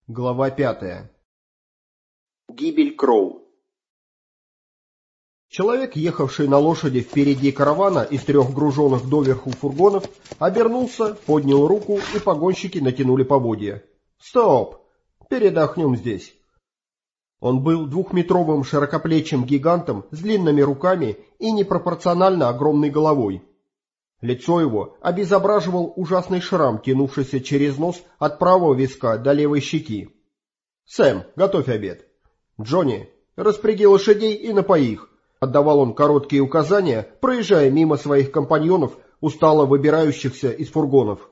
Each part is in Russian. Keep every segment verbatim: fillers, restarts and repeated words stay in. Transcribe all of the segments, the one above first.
Глава пятая. Гибель Кроу. Человек, ехавший на лошади впереди каравана из трех груженных доверху фургонов, обернулся, поднял руку, и погонщики натянули поводья. «Стоп! Передохнем здесь!» Он был двухметровым широкоплечим гигантом с длинными руками и непропорционально огромной головой. Лицо его обезображивал ужасный шрам, тянувшийся через нос от правого виска до левой щеки. «Сэм, готовь обед!» «Джонни, распряги лошадей и напои их!» Отдавал он короткие указания, проезжая мимо своих компаньонов, устало выбирающихся из фургонов.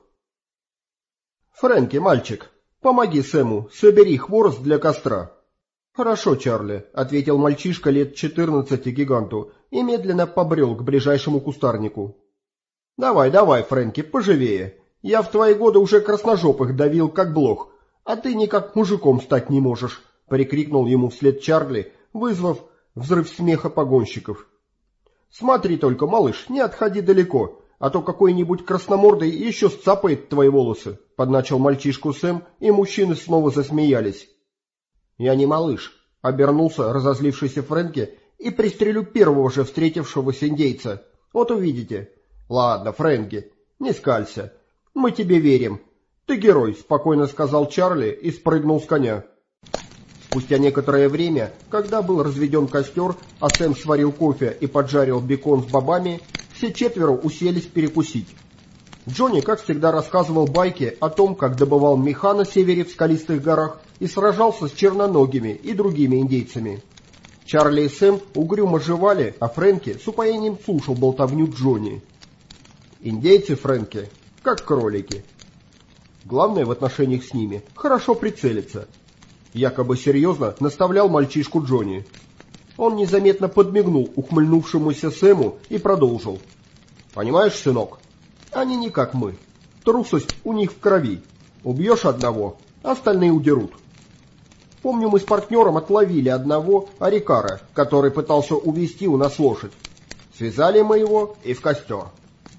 «Фрэнки, мальчик, помоги Сэму, собери хворост для костра». «Хорошо, Чарли», — ответил мальчишка лет четырнадцати гиганту и медленно побрел к ближайшему кустарнику. «Давай, давай, Фрэнки, поживее. Я в твои годы уже красножопых давил, как блох, а ты никак мужиком стать не можешь», — прикрикнул ему вслед Чарли, вызвав взрыв смеха погонщиков. «Смотри только, малыш, не отходи далеко, а то какой-нибудь красномордый еще сцапает твои волосы», — подначил мальчишку Сэм, и мужчины снова засмеялись. «Я не малыш», — обернулся разозлившийся Фрэнки, «и пристрелю первого же встретившегося индейца. Вот увидите». «Ладно, Фрэнки, не скалься. Мы тебе верим. Ты герой», — спокойно сказал Чарли и спрыгнул с коня. Спустя некоторое время, когда был разведен костер, а Сэм сварил кофе и поджарил бекон с бобами, все четверо уселись перекусить. Джонни, как всегда, рассказывал байки о том, как добывал меха на севере в скалистых горах и сражался с черноногими и другими индейцами. Чарли и Сэм угрюмо жевали, а Фрэнки с упоением слушал болтовню Джонни. Индейцы, Фрэнки, как кролики. Главное в отношениях с ними — хорошо прицелиться. Якобы серьезно наставлял мальчишку Джонни. Он незаметно подмигнул ухмыльнувшемуся Сэму и продолжил. «Понимаешь, сынок, они не как мы. Трусость у них в крови. Убьешь одного, остальные удерут. Помню, мы с партнером отловили одного арикара, который пытался увести у нас лошадь. Связали мы его и в костер.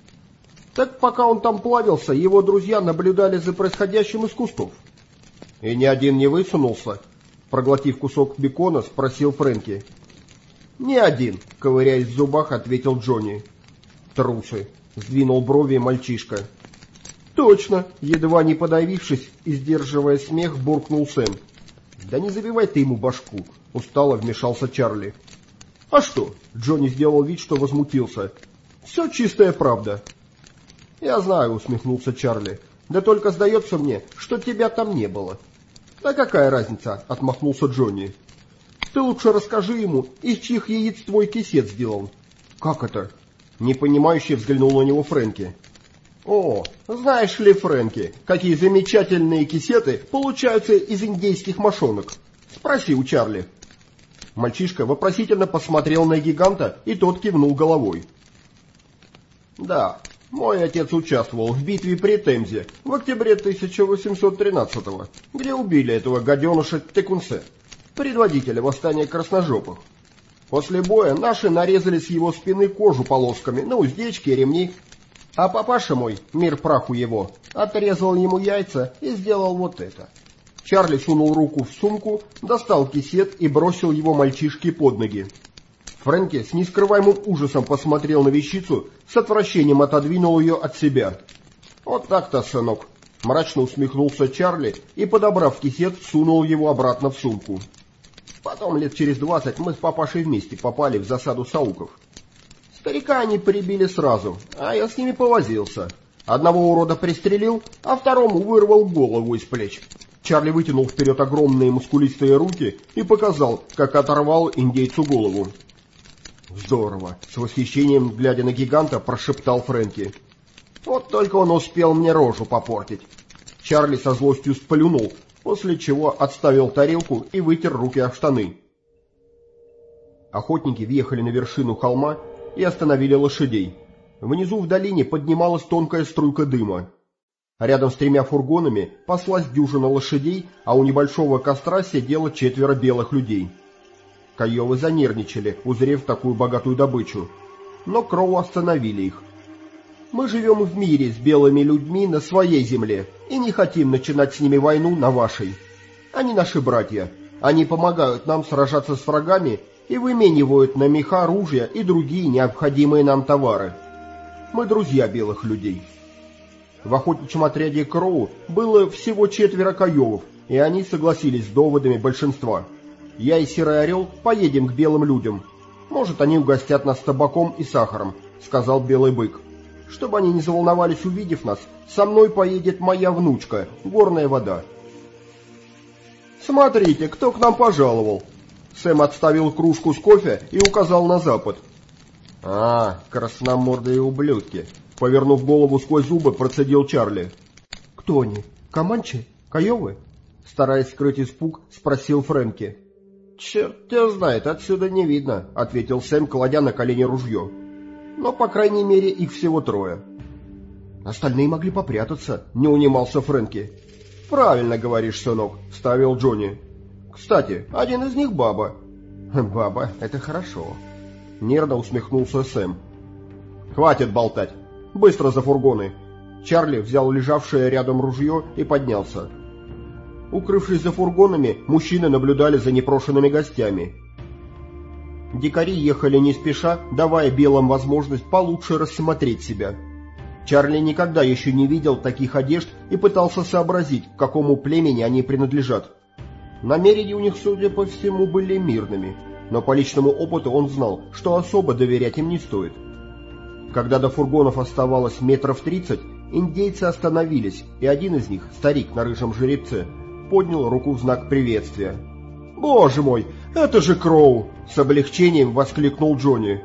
Так пока он там плавился, его друзья наблюдали за происходящим из кустов. И ни один не высунулся?» Проглотив кусок бекона, спросил Фрэнки. «Ни один», — ковыряясь в зубах, ответил Джонни. «Трусы», — сдвинул брови мальчишка. «Точно», — едва не подавившись и сдерживая смех, буркнул Сэм. «Да не забивай ты ему башку», — устало вмешался Чарли. «А что?» — Джонни сделал вид, что возмутился. «Все чистая правда». «Я знаю», — усмехнулся Чарли. «Да только сдается мне, что тебя там не было». «Да какая разница?» — отмахнулся Джонни. «Ты лучше расскажи ему, из чьих яиц твой кисет сделан». «Как это?» — непонимающе взглянул на него Фрэнки. «О, знаешь ли, Фрэнки, какие замечательные кисеты получаются из индейских мошонок? Спроси у Чарли». Мальчишка вопросительно посмотрел на гиганта, и тот кивнул головой. «Да, мой отец участвовал в битве при Темзе в октябре тысяча восемьсот тринадцатого, где убили этого гаденыша Текунсе, предводителя восстания красножопых. После боя наши нарезали с его спины кожу полосками на уздечки и ремни, а папаша мой, мир праху его, отрезал ему яйца и сделал вот это». Чарли сунул руку в сумку, достал кисет и бросил его мальчишке под ноги. Фрэнки с нескрываемым ужасом посмотрел на вещицу, с отвращением отодвинул ее от себя. «Вот так-то, сынок», — мрачно усмехнулся Чарли и, подобрав кисет, сунул его обратно в сумку. «Потом лет через двадцать мы с папашей вместе попали в засаду сауков. Старика они прибили сразу, а я с ними повозился. Одного урода пристрелил, а второму вырвал голову из плеч». Чарли вытянул вперед огромные мускулистые руки и показал, как оторвал индейцу голову. «Здорово!» — с восхищением, глядя на гиганта, прошептал Фрэнки. «Вот только он успел мне рожу попортить». Чарли со злостью сплюнул, после чего отставил тарелку и вытер руки о штаны. Охотники въехали на вершину холма и остановили лошадей. Внизу в долине поднималась тонкая струйка дыма. Рядом с тремя фургонами паслась дюжина лошадей, а у небольшого костра сидело четверо белых людей. Койовы занервничали, узрев такую богатую добычу, но Кроу остановили их. «Мы живем в мире с белыми людьми на своей земле и не хотим начинать с ними войну на вашей. Они наши братья. Они помогают нам сражаться с врагами и выменивают на меха, ружья и другие необходимые нам товары. Мы друзья белых людей. В охотничьем отряде Кроу было всего четверо каевов, и они согласились с доводами большинства. Я и Серый Орел поедем к белым людям. Может, они угостят нас табаком и сахаром, сказал Белый Бык. Чтобы они не заволновались, увидев нас, со мной поедет моя внучка, Горная Вода. Смотрите, кто к нам пожаловал. Сэм отставил кружку с кофе и указал на запад. А, красномордые ублюдки. Повернув голову сквозь зубы, процедил Чарли. Кто они? Команчи? Каевы? Стараясь скрыть испуг, спросил Фрэнки. «Черт тебя знает, отсюда не видно», — ответил Сэм, кладя на колени ружье. «Но, по крайней мере, их всего трое». «Остальные могли попрятаться», — не унимался Фрэнки. «Правильно говоришь, сынок», — вставил Джонни. «Кстати, один из них баба». «Баба, это хорошо», — нервно усмехнулся Сэм. «Хватит болтать. Быстро за фургоны». Чарли взял лежавшее рядом ружье и поднялся. Укрывшись за фургонами, мужчины наблюдали за непрошенными гостями. Дикари ехали не спеша, давая белым возможность получше рассмотреть себя. Чарли никогда еще не видел таких одежд и пытался сообразить, к какому племени они принадлежат. Намерения у них, судя по всему, были мирными, но по личному опыту он знал, что особо доверять им не стоит. Когда до фургонов оставалось метров тридцать, индейцы остановились, и один из них, старик на рыжем жеребце, поднял руку в знак приветствия. «Боже мой, это же Кроу!» — с облегчением воскликнул Джонни.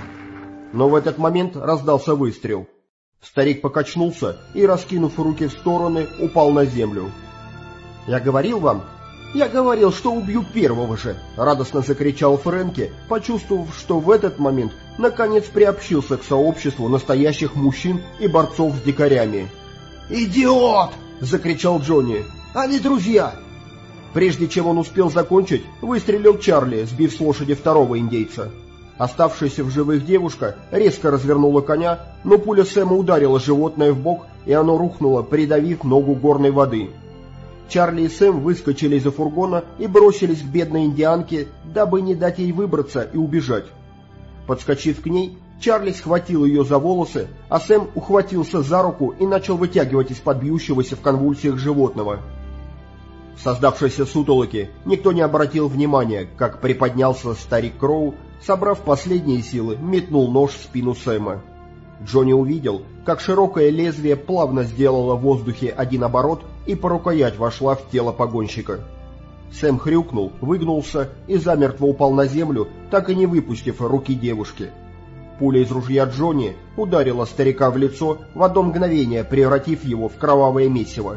Но в этот момент раздался выстрел. Старик покачнулся и, раскинув руки в стороны, упал на землю. «Я говорил вам? Я говорил, что убью первого же!» — радостно закричал Фрэнки, почувствовав, что в этот момент наконец приобщился к сообществу настоящих мужчин и борцов с дикарями. «Идиот!» — закричал Джонни. «Они друзья!» Прежде чем он успел закончить, выстрелил Чарли, сбив с лошади второго индейца. Оставшаяся в живых девушка резко развернула коня, но пуля Сэма ударила животное в бок, и оно рухнуло, придавив ногу Горной Воды. Чарли и Сэм выскочили из-за фургона и бросились к бедной индианке, дабы не дать ей выбраться и убежать. Подскочив к ней, Чарли схватил ее за волосы, а Сэм ухватился за руку и начал вытягивать из-под бьющегося в конвульсиях животного. В создавшейся сутолоке никто не обратил внимания, как приподнялся старик Кроу, собрав последние силы, метнул нож в спину Сэма. Джонни увидел, как широкое лезвие плавно сделало в воздухе один оборот и по рукоять вошла в тело погонщика. Сэм хрюкнул, выгнулся и замертво упал на землю, так и не выпустив руки девушки. Пуля из ружья Джонни ударила старика в лицо, в одно мгновение превратив его в кровавое месиво.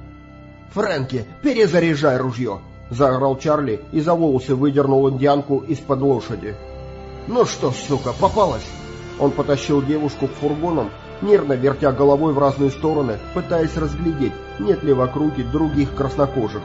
«Фрэнки, перезаряжай ружье!» — заорал Чарли и за волосы выдернул индианку из-под лошади. «Ну что, сука, попалась?» Он потащил девушку к фургонам, нервно вертя головой в разные стороны, пытаясь разглядеть, нет ли в округе других краснокожих.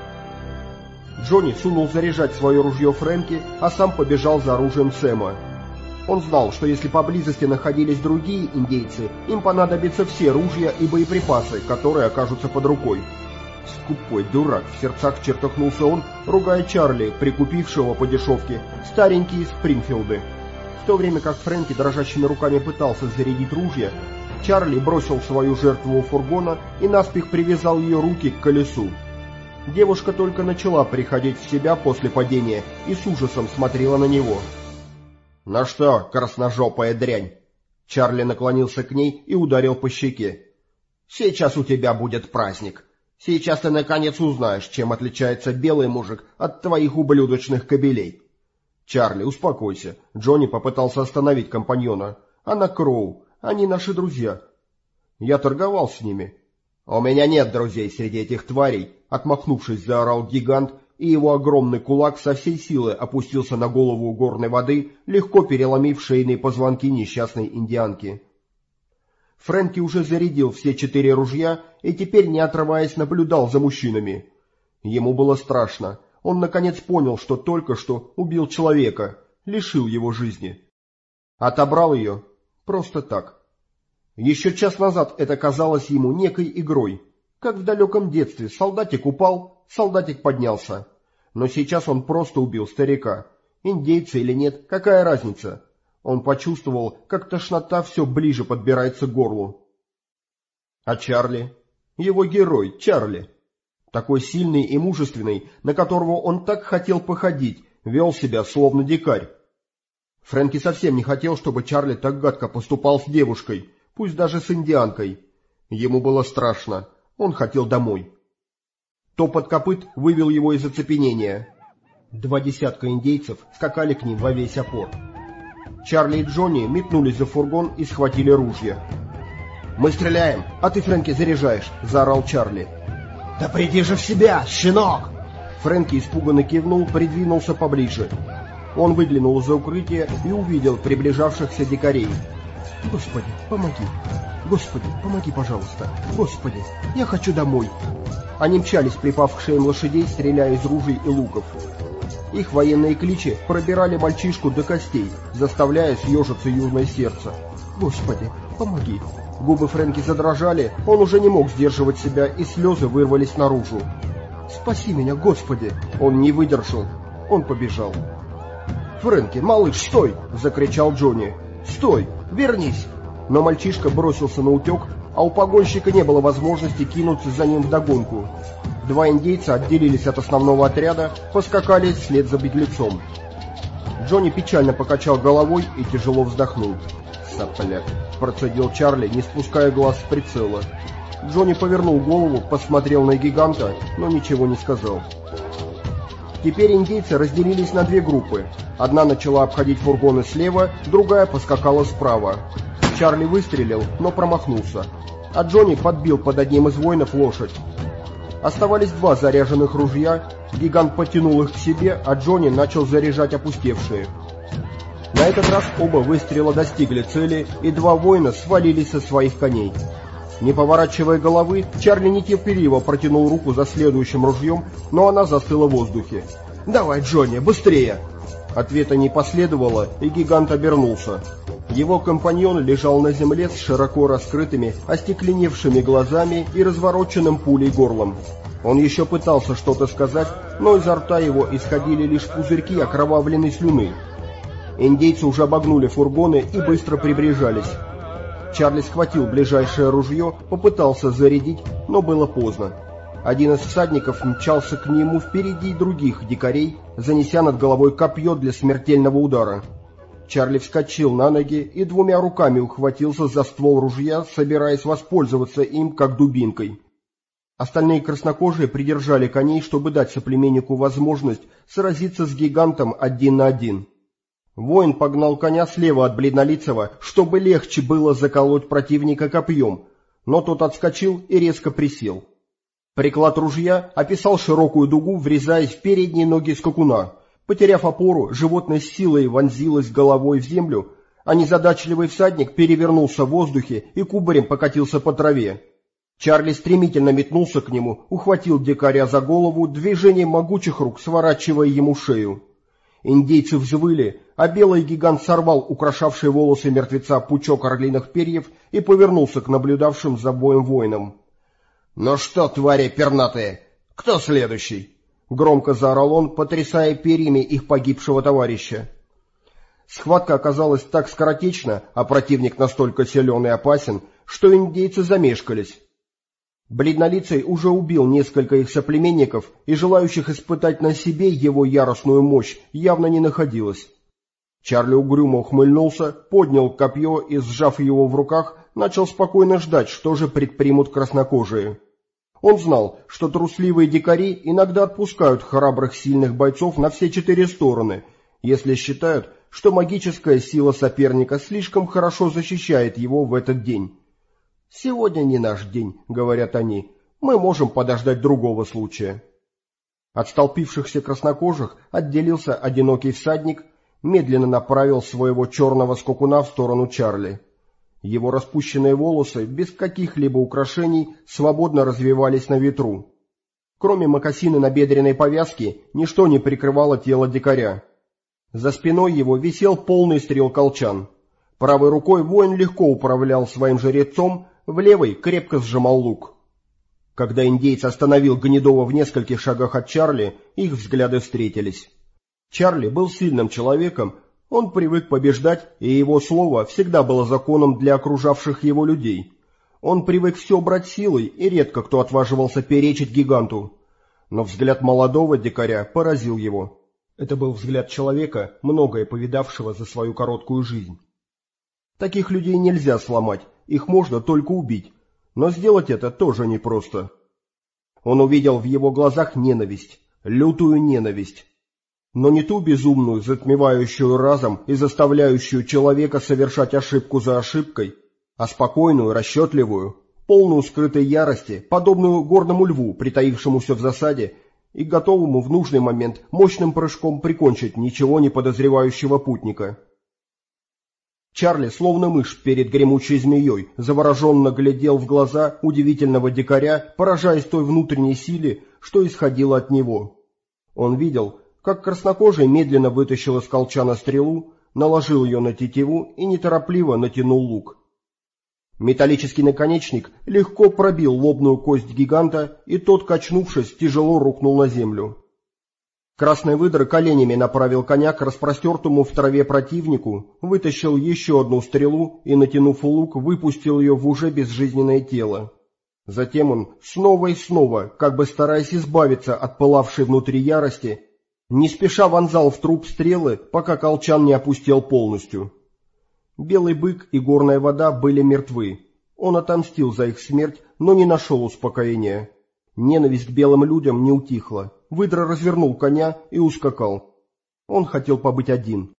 Джонни сунул заряжать свое ружье Фрэнки, а сам побежал за оружием Сэма. Он знал, что если поблизости находились другие индейцы, им понадобятся все ружья и боеприпасы, которые окажутся под рукой. «Скупой дурак!» — в сердцах чертыхнулся он, ругая Чарли, прикупившего по дешевке старенькие Спрингфилды. В то время как Фрэнки дрожащими руками пытался зарядить ружья, Чарли бросил свою жертву у фургона и наспех привязал ее руки к колесу. Девушка только начала приходить в себя после падения и с ужасом смотрела на него. «Ну что, красножопая дрянь?» Чарли наклонился к ней и ударил по щеке. «Сейчас у тебя будет праздник. Сейчас ты наконец узнаешь, чем отличается белый мужик от твоих ублюдочных кобелей». «Чарли, успокойся». Джонни попытался остановить компаньона. «Она Кроу. Они наши друзья. Я торговал с ними». «У меня нет друзей среди этих тварей», — отмахнувшись, заорал гигант, и его огромный кулак со всей силы опустился на голову Горной Воды, легко переломив шейные позвонки несчастной индианки. Фрэнки уже зарядил все четыре ружья и теперь, не отрываясь, наблюдал за мужчинами. Ему было страшно. Он наконец понял, что только что убил человека, лишил его жизни. Отобрал ее просто так. Еще час назад это казалось ему некой игрой, как в далеком детстве солдатик упал, солдатик поднялся. Но сейчас он просто убил старика. Индейцы или нет, какая разница? Он почувствовал, как тошнота все ближе подбирается к горлу. А Чарли? Его герой, Чарли. Такой сильный и мужественный, на которого он так хотел походить, вел себя словно дикарь. Фрэнки совсем не хотел, чтобы Чарли так гадко поступал с девушкой, пусть даже с индианкой. Ему было страшно, он хотел домой. Топот копыт вывел его из оцепенения. Два десятка индейцев скакали к ним во весь опор. Чарли и Джонни метнулись за фургон и схватили ружья. «Мы стреляем, а ты, Фрэнки, заряжаешь!» — заорал Чарли. «Да приди же в себя, щенок!» Фрэнки испуганно кивнул, придвинулся поближе. Он выглянул из-за укрытия и увидел приближавшихся дикарей. «Господи, помоги! Господи, помоги, пожалуйста! Господи, я хочу домой!» Они мчались, припав к шеям лошадей, стреляя из ружей и луков. Их военные кличи пробирали мальчишку до костей, заставляя съежиться юное сердце. «Господи, помоги!» Губы Фрэнки задрожали, он уже не мог сдерживать себя, и слезы вырвались наружу. «Спаси меня, Господи!» Он не выдержал. Он побежал. «Фрэнки, малыш, стой!» — закричал Джонни. «Стой! Вернись!» Но мальчишка бросился на утек, а у погонщика не было возможности кинуться за ним вдогонку. Два индейца отделились от основного отряда, поскакали вслед за беглецом. Джонни печально покачал головой и тяжело вздохнул. «Сопляк!» — процедил Чарли, не спуская глаз с прицела. Джонни повернул голову, посмотрел на гиганта, но ничего не сказал. Теперь индейцы разделились на две группы. Одна начала обходить фургоны слева, другая поскакала справа. Чарли выстрелил, но промахнулся, а Джонни подбил под одним из воинов лошадь. Оставались два заряженных ружья, гигант потянул их к себе, а Джонни начал заряжать опустевшие. На этот раз оба выстрела достигли цели, и два воина свалились со своих коней. Не поворачивая головы, Чарли нетерпеливо протянул руку за следующим ружьем, но она застыла в воздухе. «Давай, Джонни, быстрее!» Ответа не последовало, и гигант обернулся. Его компаньон лежал на земле с широко раскрытыми, остекленевшими глазами и развороченным пулей горлом. Он еще пытался что-то сказать, но изо рта его исходили лишь пузырьки окровавленной слюны. Индейцы уже обогнули фургоны и быстро приближались. Чарли схватил ближайшее ружье, попытался зарядить, но было поздно. Один из всадников мчался к нему впереди других дикарей, занеся над головой копье для смертельного удара. Чарли вскочил на ноги и двумя руками ухватился за ствол ружья, собираясь воспользоваться им как дубинкой. Остальные краснокожие придержали коней, чтобы дать соплеменнику возможность сразиться с гигантом один на один. Воин погнал коня слева от бледнолицего, чтобы легче было заколоть противника копьем, но тот отскочил и резко присел. Приклад ружья описал широкую дугу, врезаясь в передние ноги скакуна. Потеряв опору, животное с силой вонзилось головой в землю, а незадачливый всадник перевернулся в воздухе и кубарем покатился по траве. Чарли стремительно метнулся к нему, ухватил дикаря за голову, движением могучих рук сворачивая ему шею. Индейцы взвыли, а белый гигант сорвал украшавший волосы мертвеца пучок орлиных перьев и повернулся к наблюдавшим за боем воинам. «Ну что, твари пернатые, кто следующий?» — громко заорал он, потрясая перьями их погибшего товарища. Схватка оказалась так скоротечна, а противник настолько силен и опасен, что индейцы замешкались. Бледнолицый уже убил несколько их соплеменников, и желающих испытать на себе его яростную мощь явно не находилось. Чарли угрюмо ухмыльнулся, поднял копье и, сжав его в руках, начал спокойно ждать, что же предпримут краснокожие. Он знал, что трусливые дикари иногда отпускают храбрых сильных бойцов на все четыре стороны, если считают, что магическая сила соперника слишком хорошо защищает его в этот день. «Сегодня не наш день», — говорят они, — «мы можем подождать другого случая». От столпившихся краснокожих отделился одинокий всадник, медленно направил своего черного скакуна в сторону Чарли. Его распущенные волосы, без каких-либо украшений, свободно развивались на ветру. Кроме мокасина набедренной повязки, ничто не прикрывало тело дикаря. За спиной его висел полный стрел-колчан. Правой рукой воин легко управлял своим жеребцом, в левой крепко сжимал лук. Когда индейец остановил Гнедова в нескольких шагах от Чарли, их взгляды встретились. Чарли был сильным человеком, он привык побеждать, и его слово всегда было законом для окружавших его людей. Он привык все брать силой, и редко кто отваживался перечить гиганту. Но взгляд молодого дикаря поразил его. Это был взгляд человека, многое повидавшего за свою короткую жизнь. Таких людей нельзя сломать, их можно только убить, но сделать это тоже непросто. Он увидел в его глазах ненависть, лютую ненависть. Но не ту безумную, затмевающую разум и заставляющую человека совершать ошибку за ошибкой, а спокойную, расчетливую, полную скрытой ярости, подобную горному льву, притаившемуся в засаде и готовому в нужный момент мощным прыжком прикончить ничего не подозревающего путника. Чарли, словно мышь перед гремучей змеей, завороженно глядел в глаза удивительного дикаря, поражаясь той внутренней силе, что исходило от него. Он видел, как краснокожий медленно вытащил из колчана стрелу, наложил ее на тетиву и неторопливо натянул лук. Металлический наконечник легко пробил лобную кость гиганта, и тот, качнувшись, тяжело рухнул на землю. Красный выдра коленями направил коня к распростертому в траве противнику, вытащил еще одну стрелу и, натянув лук, выпустил ее в уже безжизненное тело. Затем он снова и снова, как бы стараясь избавиться от пылавшей внутри ярости, не спеша вонзал в труп стрелы, пока колчан не опустел полностью. Белый бык и горная вода были мертвы. Он отомстил за их смерть, но не нашел успокоения. Ненависть к белым людям не утихла. Выдра развернул коня и ускакал. Он хотел побыть один.